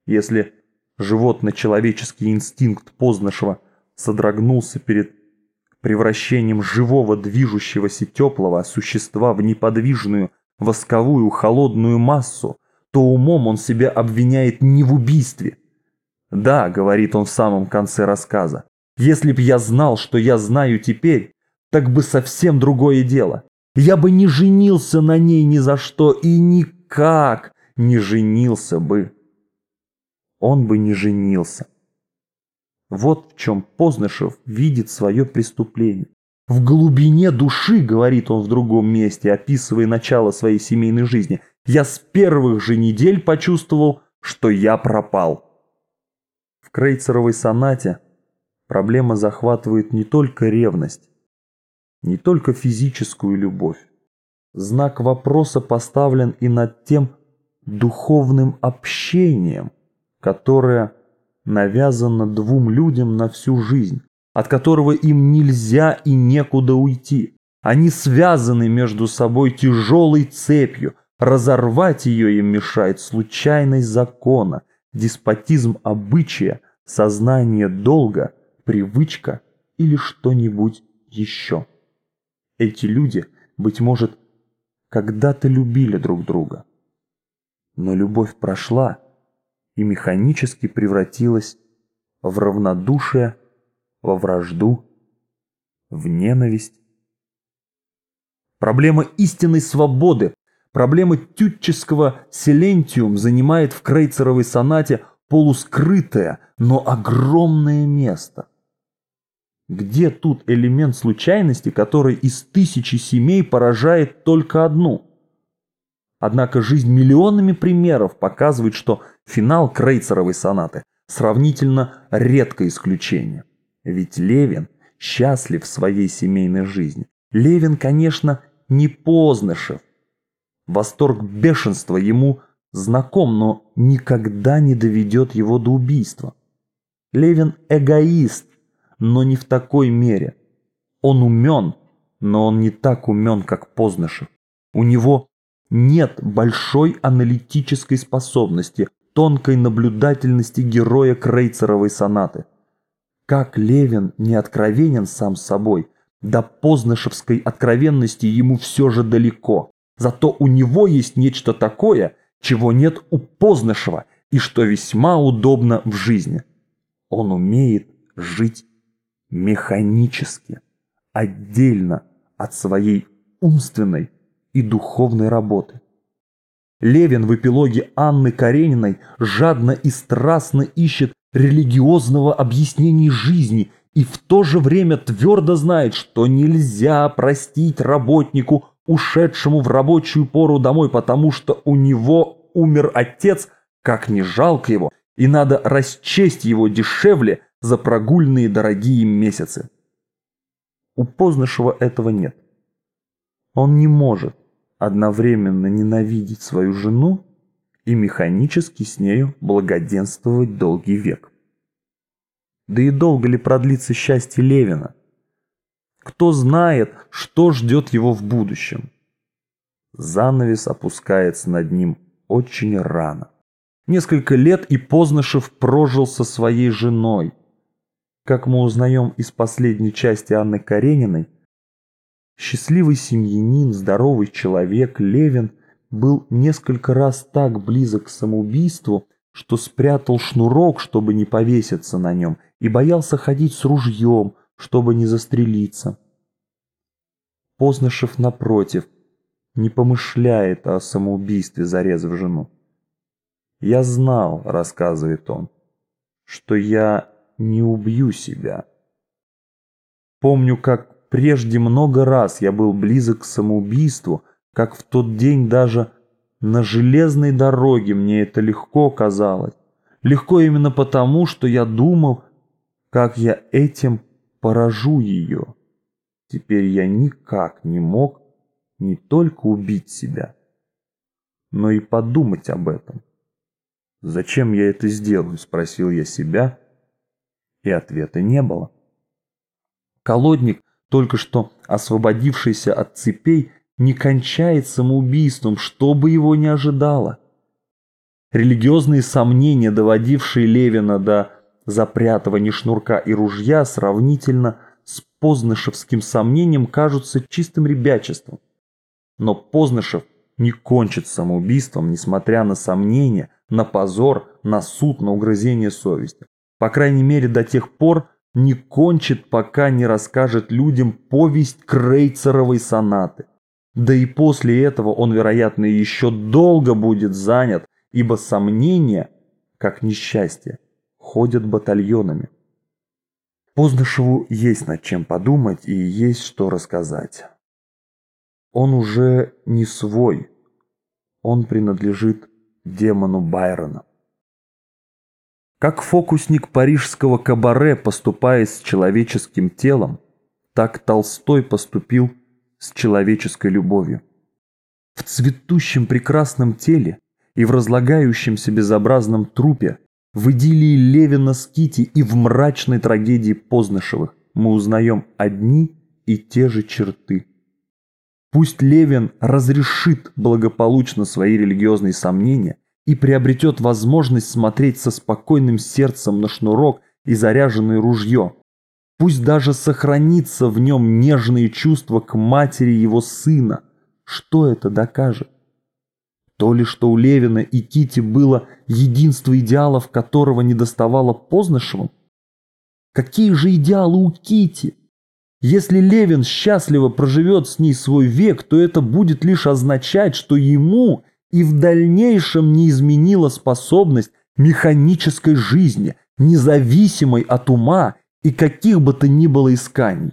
Если животно-человеческий инстинкт Познашева содрогнулся перед превращением живого движущегося теплого существа в неподвижную восковую холодную массу, то умом он себя обвиняет не в убийстве. «Да», — говорит он в самом конце рассказа, «если б я знал, что я знаю теперь, так бы совсем другое дело. Я бы не женился на ней ни за что и никак не женился бы». Он бы не женился. Вот в чем Познашев видит свое преступление. В глубине души, говорит он в другом месте, описывая начало своей семейной жизни, я с первых же недель почувствовал, что я пропал. В Крейцеровой сонате проблема захватывает не только ревность, не только физическую любовь. Знак вопроса поставлен и над тем духовным общением, которое навязано двум людям на всю жизнь, от которого им нельзя и некуда уйти. Они связаны между собой тяжелой цепью, разорвать ее им мешает случайность закона, деспотизм обычая, сознание долга, привычка или что-нибудь еще. Эти люди, быть может, когда-то любили друг друга, но любовь прошла и механически превратилась в равнодушие, во вражду, в ненависть. Проблема истинной свободы, проблема тютческого силентиум занимает в Крейцеровой сонате полускрытое, но огромное место. Где тут элемент случайности, который из тысячи семей поражает только одну? Однако жизнь миллионами примеров показывает, что финал Крейцеровой сонаты сравнительно редкое исключение. Ведь Левин счастлив в своей семейной жизни. Левин, конечно, не Познашев. Восторг бешенства ему знаком, но никогда не доведет его до убийства. Левин эгоист, но не в такой мере. Он умен, но он не так умен, как Познашев. У него нет большой аналитической способности, тонкой наблюдательности героя Крейцеровой сонаты. Как Левин не откровенен сам с собой, до познашевской откровенности ему все же далеко. Зато у него есть нечто такое, чего нет у Познашева и что весьма удобно в жизни. Он умеет жить механически, отдельно от своей умственной и духовной работы. Левин в эпилоге Анны Карениной жадно и страстно ищет религиозного объяснения жизни и в то же время твердо знает, что нельзя простить работнику, ушедшему в рабочую пору домой, потому что у него умер отец, как не жалко его, и надо расчесть его дешевле за прогульные дорогие месяцы. У Познашева этого нет. Он не может одновременно ненавидеть свою жену и механически с нею благоденствовать долгий век. Да и долго ли продлится счастье Левина? Кто знает, что ждет его в будущем? Занавес опускается над ним очень рано. Несколько лет и Познашев прожил со своей женой. Как мы узнаем из последней части Анны Карениной, счастливый семьянин, здоровый человек Левин был несколько раз так близок к самоубийству, что спрятал шнурок, чтобы не повеситься на нем, и боялся ходить с ружьем, чтобы не застрелиться. Познашев, напротив, не помышляет о самоубийстве, зарезав жену. «Я знал, — рассказывает он, — что я не убью себя. Помню, как прежде много раз я был близок к самоубийству, как в тот день даже на железной дороге мне это легко казалось. Легко именно потому, что я думал, как я этим поражу ее. Теперь я никак не мог не только убить себя, но и подумать об этом. «Зачем я это сделаю?» — спросил я себя, и ответа не было. Колодник, только что освободившийся от цепей, не кончает самоубийством, что бы его ни ожидало. Религиозные сомнения, доводившие Левина до запрятывания шнурка и ружья, сравнительно с познышевским сомнением кажутся чистым ребячеством. Но Познышев не кончит самоубийством, несмотря на сомнения, на позор, на суд, на угрызение совести. По крайней мере, до тех пор не кончит, пока не расскажет людям повесть Крейцеровой сонаты. Да и после этого он, вероятно, еще долго будет занят, ибо сомнения, как несчастье, ходят батальонами. Познышеву есть над чем подумать и есть что рассказать. Он уже не свой, он принадлежит демону Байрона. Как фокусник парижского кабаре поступает с человеческим телом, так Толстой поступил с человеческой любовью. В цветущем прекрасном теле и в разлагающемся безобразном трупе, в идиллии Левина с Кити и в мрачной трагедии Познышевых мы узнаем одни и те же черты. Пусть Левин разрешит благополучно свои религиозные сомнения и приобретет возможность смотреть со спокойным сердцем на шнурок и заряженное ружье. Пусть даже сохранится в нем нежные чувства к матери его сына. Что это докажет? То ли, что у Левина и Кити было единство идеалов, которого недоставало Познышевым? Какие же идеалы у Кити? Если Левин счастливо проживет с ней свой век, то это будет лишь означать, что ему и в дальнейшем не изменила способность механической жизни, независимой от ума и каких бы то ни было исканий.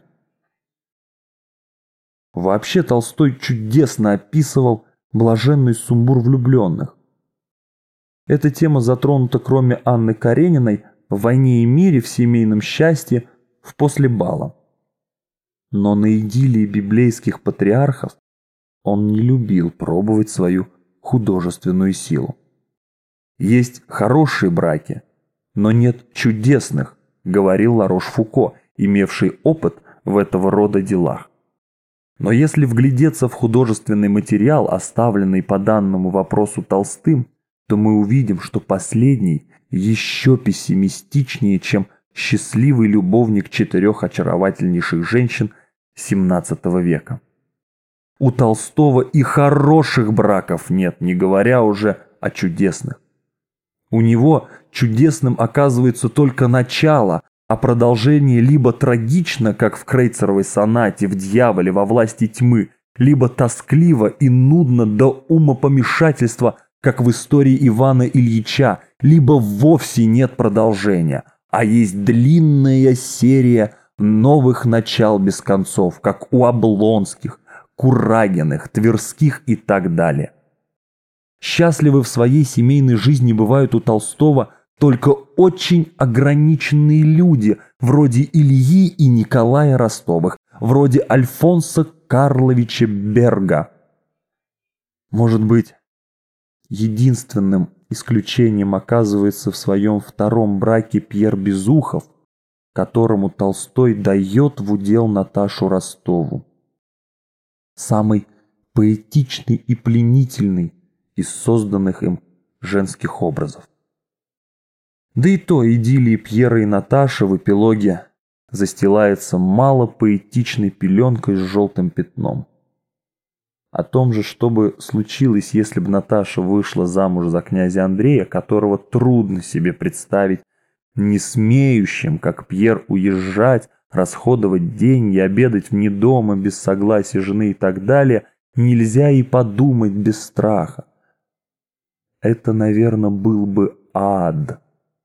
Вообще Толстой чудесно описывал блаженный сумбур влюбленных. Эта тема затронута, кроме Анны Карениной, в «Войне и мире», в «Семейном счастье», в «После бала». Но на идиллии библейских патриархов он не любил пробовать свою художественную силу. «Есть хорошие браки, но нет чудесных», говорил Ларош-Фуко, имевший опыт в этого рода делах. Но если вглядеться в художественный материал, оставленный по данному вопросу Толстым, то мы увидим, что последний еще пессимистичнее, чем счастливый любовник 4 очаровательнейших женщин XVII века. У Толстого и хороших браков нет, не говоря уже о чудесных. У него чудесным оказывается только начало, а продолжение либо трагично, как в Крейцеровой сонате, в «Дьяволе», во «Власти тьмы», либо тоскливо и нудно до умопомешательства, как в истории Ивана Ильича, либо вовсе нет продолжения, а есть длинная серия новых начал без концов, как у Облонских, Курагиных, Тверских и так далее. Счастливы в своей семейной жизни бывают у Толстого только очень ограниченные люди, вроде Ильи и Николая Ростовых, вроде Альфонса Карловича Берга. Может быть, единственным исключением оказывается в своем втором браке Пьер Безухов, которому Толстой дает в удел Наташу Ростову. Самый поэтичный и пленительный из созданных им женских образов. Да и то идиллии Пьера и Наташи в эпилоге застилается мало поэтичной пеленкой с желтым пятном. О том же, что бы случилось, если бы Наташа вышла замуж за князя Андрея, которого трудно себе представить не смеющим, как Пьер, уезжать, расходовать деньги, обедать вне дома без согласия жены и так далее, нельзя и подумать без страха. Это, наверное, был бы ад.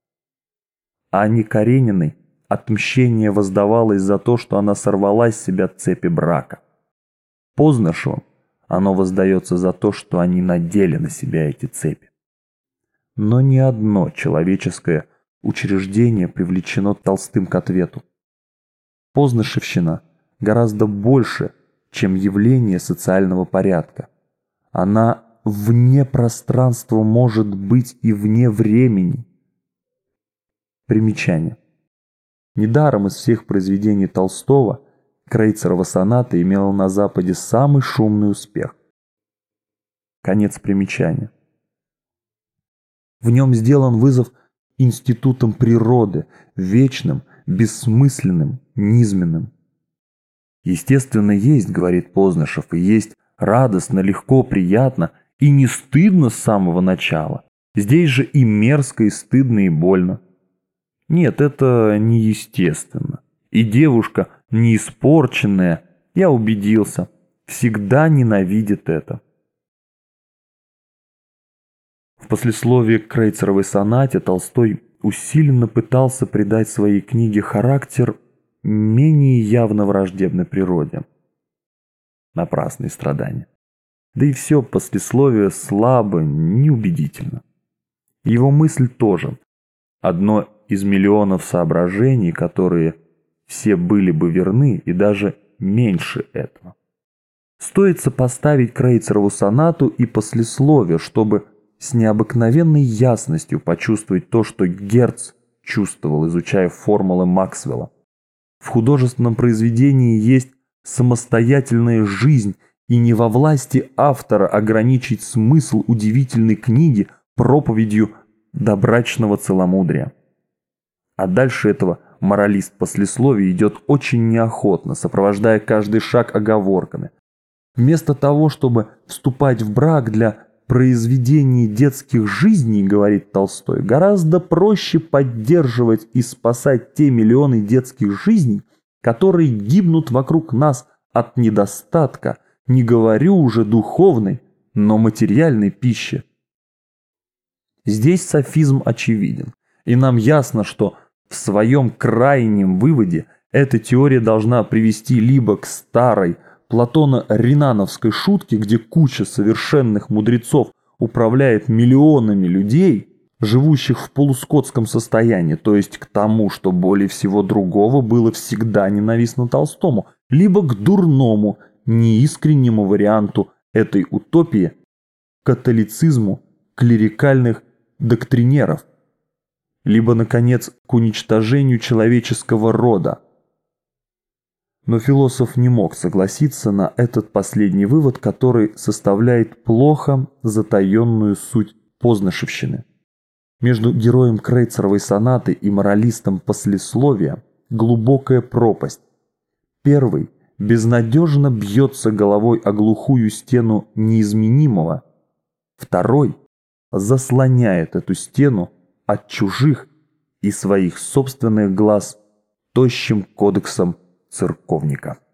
Анне Карениной отмщение воздавалось за то, что она сорвала с себя цепи брака. Познышевым оно воздается за то, что они надели на себя эти цепи. Но ни одно человеческое учреждение привлечено Толстым к ответу. Познышевщина гораздо больше, чем явление социального порядка. Она вне пространства может быть и вне времени. Примечание. Недаром из всех произведений Толстого Крейцерова соната имела на Западе самый шумный успех. Конец примечания. В нем сделан вызов институтам природы, вечным, бессмысленным, низменным. Естественно, есть, говорит Познашев, и есть радостно, легко, приятно и не стыдно с самого начала. Здесь же и мерзко, и стыдно, и больно. Нет, это неестественно. И девушка, не испорченная, я убедился, всегда ненавидит это. В послесловии к Крейцеровой сонате Толстой усиленно пытался придать своей книге характер менее явно враждебной природе. Напрасные страдания. Да и все послесловие слабо, неубедительно. Его мысль тоже. Одно из миллионов соображений, которые все были бы верны и даже меньше этого. Стоит сопоставить Крейцерову сонату и послесловие, чтобы с необыкновенной ясностью почувствовать то, что Герц чувствовал, изучая формулы Максвелла. В художественном произведении есть самостоятельная жизнь, и не во власти автора ограничить смысл удивительной книги проповедью добрачного целомудрия. А дальше этого моралист послесловия идет очень неохотно, сопровождая каждый шаг оговорками. Вместо того, чтобы вступать в брак для произведения детских жизней, говорит Толстой, гораздо проще поддерживать и спасать те миллионы детских жизней, которые гибнут вокруг нас от недостатка, не говорю уже духовной, но материальной пищи. Здесь софизм очевиден, и нам ясно, что в своем крайнем выводе эта теория должна привести либо к старой Платона-Ринановской шутке, где куча совершенных мудрецов управляет миллионами людей, живущих в полускотском состоянии, то есть к тому, что более всего другого было всегда ненавистно Толстому, либо к дурному, неискреннему варианту этой утопии, католицизму клерикальных доктринеров, либо, наконец, к уничтожению человеческого рода. Но философ не мог согласиться на этот последний вывод, который составляет плохо затаенную суть познашевщины. Между героем Крейцеровой сонаты и моралистом послесловия глубокая пропасть. Первый безнадежно бьется головой о глухую стену неизменимого. Второй заслоняет эту стену от чужих и своих собственных глаз тощим кодексом церковника.